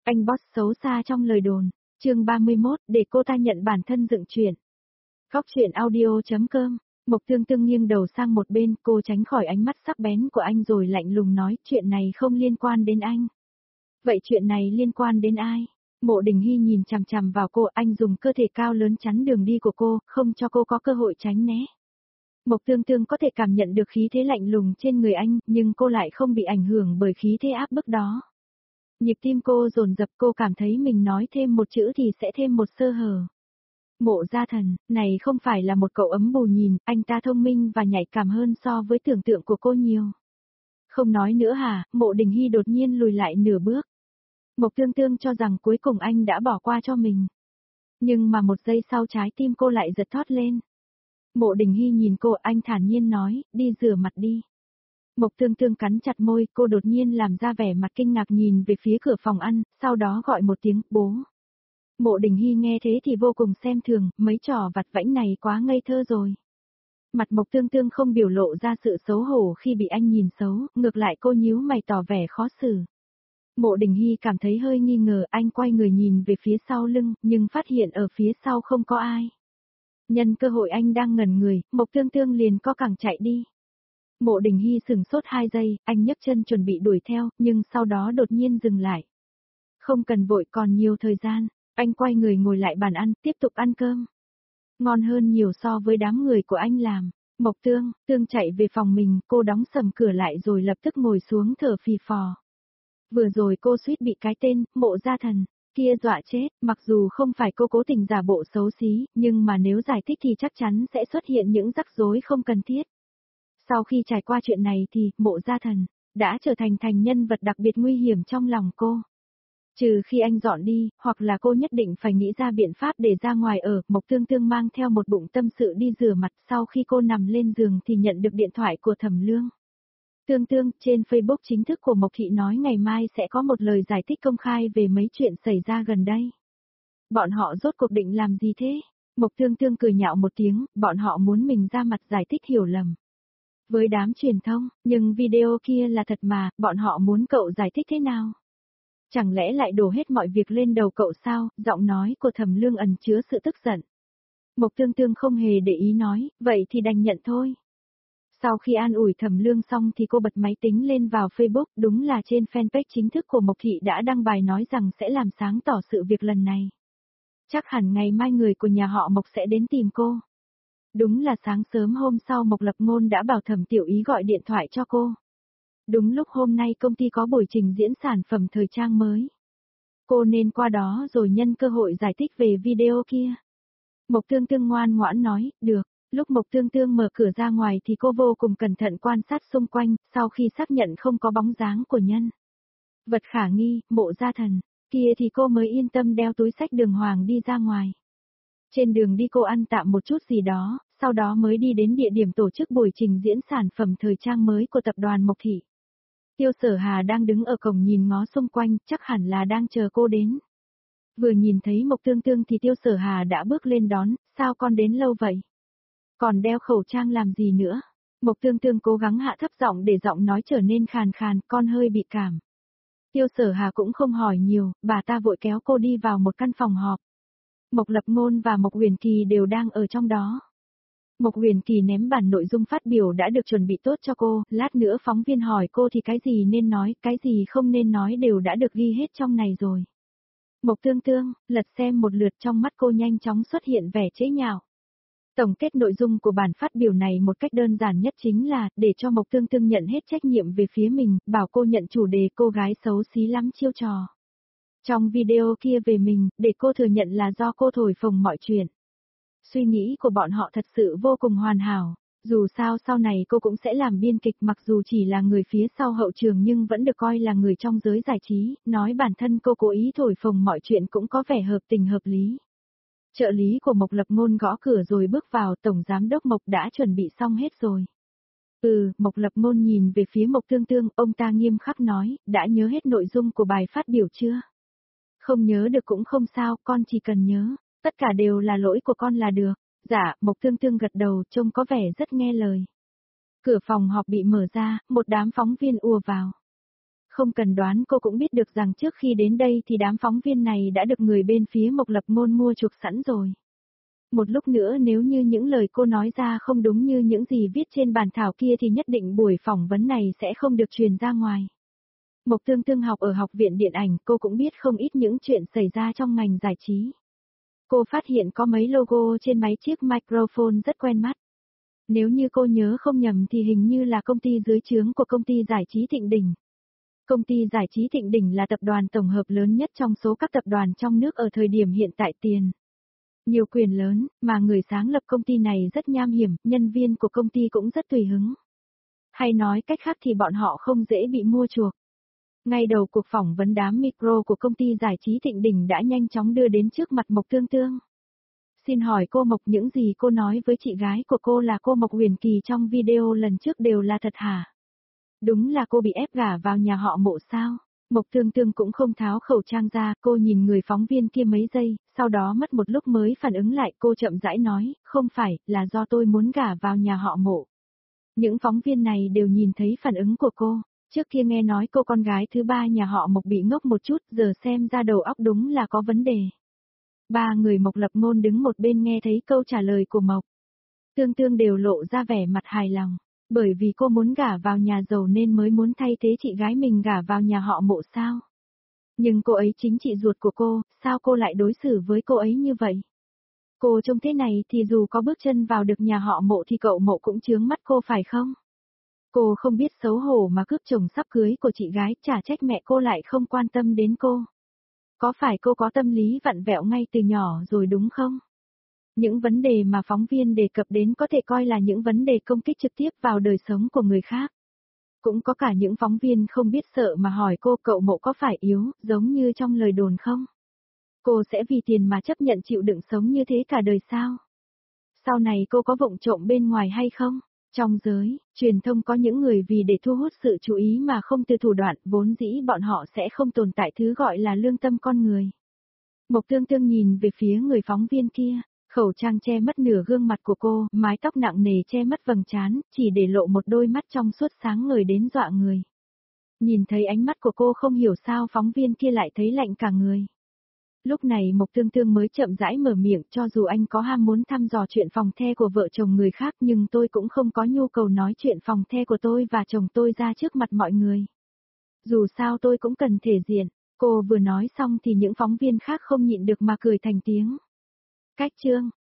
Anh boss xấu xa trong lời đồn. Chương 31, để cô ta nhận bản thân dựng chuyện. Góc truyện audio.com. Mộc Tương Tương nghiêng đầu sang một bên, cô tránh khỏi ánh mắt sắc bén của anh rồi lạnh lùng nói, chuyện này không liên quan đến anh. Vậy chuyện này liên quan đến ai? Mộ Đình Hy nhìn chằm chằm vào cô, anh dùng cơ thể cao lớn chắn đường đi của cô, không cho cô có cơ hội tránh né. Mộc Tương Tương có thể cảm nhận được khí thế lạnh lùng trên người anh, nhưng cô lại không bị ảnh hưởng bởi khí thế áp bức đó. Nhịp tim cô dồn dập, cô cảm thấy mình nói thêm một chữ thì sẽ thêm một sơ hở. Mộ Gia Thần, này không phải là một cậu ấm bù nhìn, anh ta thông minh và nhạy cảm hơn so với tưởng tượng của cô nhiều. Không nói nữa hả? Mộ Đình Hy đột nhiên lùi lại nửa bước. Mộc Tương Tương cho rằng cuối cùng anh đã bỏ qua cho mình. Nhưng mà một giây sau trái tim cô lại giật thót lên. Mộ Đình Hy nhìn cô, anh thản nhiên nói, đi rửa mặt đi. Mộc Tương Tương cắn chặt môi, cô đột nhiên làm ra vẻ mặt kinh ngạc nhìn về phía cửa phòng ăn, sau đó gọi một tiếng, bố. Mộ Đình Hy nghe thế thì vô cùng xem thường, mấy trò vặt vãnh này quá ngây thơ rồi. Mặt Mộc Tương Tương không biểu lộ ra sự xấu hổ khi bị anh nhìn xấu, ngược lại cô nhíu mày tỏ vẻ khó xử. Mộ Đình Hy cảm thấy hơi nghi ngờ, anh quay người nhìn về phía sau lưng, nhưng phát hiện ở phía sau không có ai. Nhân cơ hội anh đang ngẩn người, Mộc Tương Tương liền co cẳng chạy đi. Mộ Đình Hy sừng sốt 2 giây, anh nhấc chân chuẩn bị đuổi theo, nhưng sau đó đột nhiên dừng lại. Không cần vội, còn nhiều thời gian, anh quay người ngồi lại bàn ăn, tiếp tục ăn cơm. Ngon hơn nhiều so với đám người của anh làm. Mộc Tương chạy về phòng mình, cô đóng sầm cửa lại rồi lập tức ngồi xuống thở phì phò. Vừa rồi cô suýt bị cái tên, Mộ Gia Thần, kia dọa chết, mặc dù không phải cô cố tình giả bộ xấu xí, nhưng mà nếu giải thích thì chắc chắn sẽ xuất hiện những rắc rối không cần thiết. Sau khi trải qua chuyện này thì, Mộ Gia Thần, đã trở thành nhân vật đặc biệt nguy hiểm trong lòng cô. Trừ khi anh dọn đi, hoặc là cô nhất định phải nghĩ ra biện pháp để ra ngoài ở, Mộc Tương Tương mang theo một bụng tâm sự đi rửa mặt, sau khi cô nằm lên giường thì nhận được điện thoại của Thẩm Lương. Tương Tương, trên Facebook chính thức của Mộc Thị nói ngày mai sẽ có một lời giải thích công khai về mấy chuyện xảy ra gần đây. Bọn họ rốt cuộc định làm gì thế? Mộc Tương Tương cười nhạo một tiếng, bọn họ muốn mình ra mặt giải thích hiểu lầm. Với đám truyền thông, nhưng video kia là thật mà, bọn họ muốn cậu giải thích thế nào? Chẳng lẽ lại đổ hết mọi việc lên đầu cậu sao? Giọng nói của Thẩm Lương ẩn chứa sự tức giận. Mộc Tương Tương không hề để ý nói, vậy thì đành nhận thôi. Sau khi an ủi Thẩm Lương xong thì cô bật máy tính lên vào Facebook, đúng là trên fanpage chính thức của Mộc Thị đã đăng bài nói rằng sẽ làm sáng tỏ sự việc lần này. Chắc hẳn ngày mai người của nhà họ Mộc sẽ đến tìm cô. Đúng là sáng sớm hôm sau Mộc Lập Ngôn đã bảo Thẩm Tiểu Ý gọi điện thoại cho cô. Đúng lúc hôm nay công ty có buổi trình diễn sản phẩm thời trang mới. Cô nên qua đó rồi nhân cơ hội giải thích về video kia. Mộc Tương Tương ngoan ngoãn nói, được. Lúc Mộc Tương Tương mở cửa ra ngoài thì cô vô cùng cẩn thận quan sát xung quanh, sau khi xác nhận không có bóng dáng của nhân vật khả nghi, Mộ Gia Thần, kia thì cô mới yên tâm đeo túi xách đường hoàng đi ra ngoài. Trên đường đi cô ăn tạm một chút gì đó, sau đó mới đi đến địa điểm tổ chức buổi trình diễn sản phẩm thời trang mới của tập đoàn Mộc Thị. Tiêu Sở Hà đang đứng ở cổng nhìn ngó xung quanh, chắc hẳn là đang chờ cô đến. Vừa nhìn thấy Mộc Tương Tương thì Tiêu Sở Hà đã bước lên đón, sao con đến lâu vậy? Còn đeo khẩu trang làm gì nữa? Mộc Tương Tương cố gắng hạ thấp giọng để giọng nói trở nên khàn khàn, con hơi bị cảm. Tiêu Sở Hà cũng không hỏi nhiều, bà ta vội kéo cô đi vào một căn phòng họp. Mộc Lập Ngôn và Mộc Huyền Kỳ đều đang ở trong đó. Mộc Huyền Kỳ ném bản nội dung phát biểu đã được chuẩn bị tốt cho cô, lát nữa phóng viên hỏi cô thì cái gì nên nói, cái gì không nên nói đều đã được ghi hết trong này rồi. Mộc Tương Tương, lật xem một lượt, trong mắt cô nhanh chóng xuất hiện vẻ chế nhạo. Tổng kết nội dung của bản phát biểu này một cách đơn giản nhất chính là, để cho Mộc Tương Tương nhận hết trách nhiệm về phía mình, bảo cô nhận chủ đề cô gái xấu xí lắm chiêu trò. Trong video kia về mình, để cô thừa nhận là do cô thổi phồng mọi chuyện. Suy nghĩ của bọn họ thật sự vô cùng hoàn hảo, dù sao sau này cô cũng sẽ làm biên kịch, mặc dù chỉ là người phía sau hậu trường nhưng vẫn được coi là người trong giới giải trí, nói bản thân cô cố ý thổi phồng mọi chuyện cũng có vẻ hợp tình hợp lý. Trợ lý của Mộc Lập Ngôn gõ cửa rồi bước vào, tổng giám đốc Mộc đã chuẩn bị xong hết rồi. Mộc Lập Ngôn nhìn về phía Mộc Tương Tương, ông ta nghiêm khắc nói, đã nhớ hết nội dung của bài phát biểu chưa? Không nhớ được cũng không sao, con chỉ cần nhớ, tất cả đều là lỗi của con là được. Dạ, Mộc Tương Tương gật đầu, trông có vẻ rất nghe lời. Cửa phòng họp bị mở ra, một đám phóng viên ùa vào. không cần đoán cô cũng biết được rằng trước khi đến đây thì đám phóng viên này đã được người bên phía Mộc Lập Ngôn mua chuộc sẵn rồi. Một lúc nữa nếu như những lời cô nói ra không đúng như những gì viết trên bản thảo kia thì nhất định buổi phỏng vấn này sẽ không được truyền ra ngoài. Mộc Tương Tương học ở học viện điện ảnh, cô cũng biết không ít những chuyện xảy ra trong ngành giải trí. Cô phát hiện có mấy logo trên mấy chiếc microphone rất quen mắt. Nếu như cô nhớ không nhầm thì hình như là công ty dưới trướng của công ty giải trí Thịnh Đỉnh. Công ty giải trí Thịnh Đỉnh là tập đoàn tổng hợp lớn nhất trong số các tập đoàn trong nước ở thời điểm hiện tại tiền. Nhiều quyền lớn, mà người sáng lập công ty này rất nham hiểm, nhân viên của công ty cũng rất tùy hứng. Hay nói cách khác thì bọn họ không dễ bị mua chuộc. Ngay đầu cuộc phỏng vấn đám micro của công ty giải trí Thịnh Đỉnh đã nhanh chóng đưa đến trước mặt Mộc Tương Tương. Xin hỏi cô Mộc, những gì cô nói với chị gái của cô là cô Mộc Huyền Kỳ trong video lần trước đều là thật hả? Đúng là cô bị ép gả vào nhà họ Mộ sao? Mộc Tương Tương cũng không tháo khẩu trang ra, cô nhìn người phóng viên kia mấy giây, sau đó mất một lúc mới phản ứng lại, cô chậm rãi nói, không phải, là do tôi muốn gả vào nhà họ Mộ. Những phóng viên này đều nhìn thấy phản ứng của cô, trước kia nghe nói cô con gái thứ ba nhà họ Mộc bị ngốc một chút, giờ xem ra đầu óc đúng là có vấn đề. Ba người Mộc Lập Ngôn đứng một bên nghe thấy câu trả lời của Mộc Tương Tương đều lộ ra vẻ mặt hài lòng. Bởi vì cô muốn gả vào nhà giàu nên mới muốn thay thế chị gái mình gả vào nhà họ Mộ sao? Nhưng cô ấy chính chị ruột của cô, sao cô lại đối xử với cô ấy như vậy? Cô trông thế này thì dù có bước chân vào được nhà họ Mộ thì cậu Mộ cũng chướng mắt cô phải không? Cô không biết xấu hổ mà cướp chồng sắp cưới của chị gái, chả trách mẹ cô lại không quan tâm đến cô. Có phải cô có tâm lý vặn vẹo ngay từ nhỏ rồi đúng không? Những vấn đề mà phóng viên đề cập đến có thể coi là những vấn đề công kích trực tiếp vào đời sống của người khác. Cũng có cả những phóng viên không biết sợ mà hỏi cô, cậu Mộ có phải yếu, giống như trong lời đồn không? Cô sẽ vì tiền mà chấp nhận chịu đựng sống như thế cả đời sao? Sau này cô có vụng trộm bên ngoài hay không? Trong giới, truyền thông có những người vì để thu hút sự chú ý mà không từ thủ đoạn, vốn dĩ bọn họ sẽ không tồn tại thứ gọi là lương tâm con người. Mộc Tương Tương nhìn về phía người phóng viên kia. Khẩu trang che mất nửa gương mặt của cô, mái tóc nặng nề che mất vầng trán, chỉ để lộ một đôi mắt trong suốt sáng ngời đến dọa người. Nhìn thấy ánh mắt của cô không hiểu sao phóng viên kia lại thấy lạnh cả người. Lúc này Mộc Tương Tương mới chậm rãi mở miệng, cho dù anh có ham muốn thăm dò chuyện phòng the của vợ chồng người khác nhưng tôi cũng không có nhu cầu nói chuyện phòng the của tôi và chồng tôi ra trước mặt mọi người. Dù sao tôi cũng cần thể diện. Cô vừa nói xong thì những phóng viên khác không nhịn được mà cười thành tiếng. Cách chương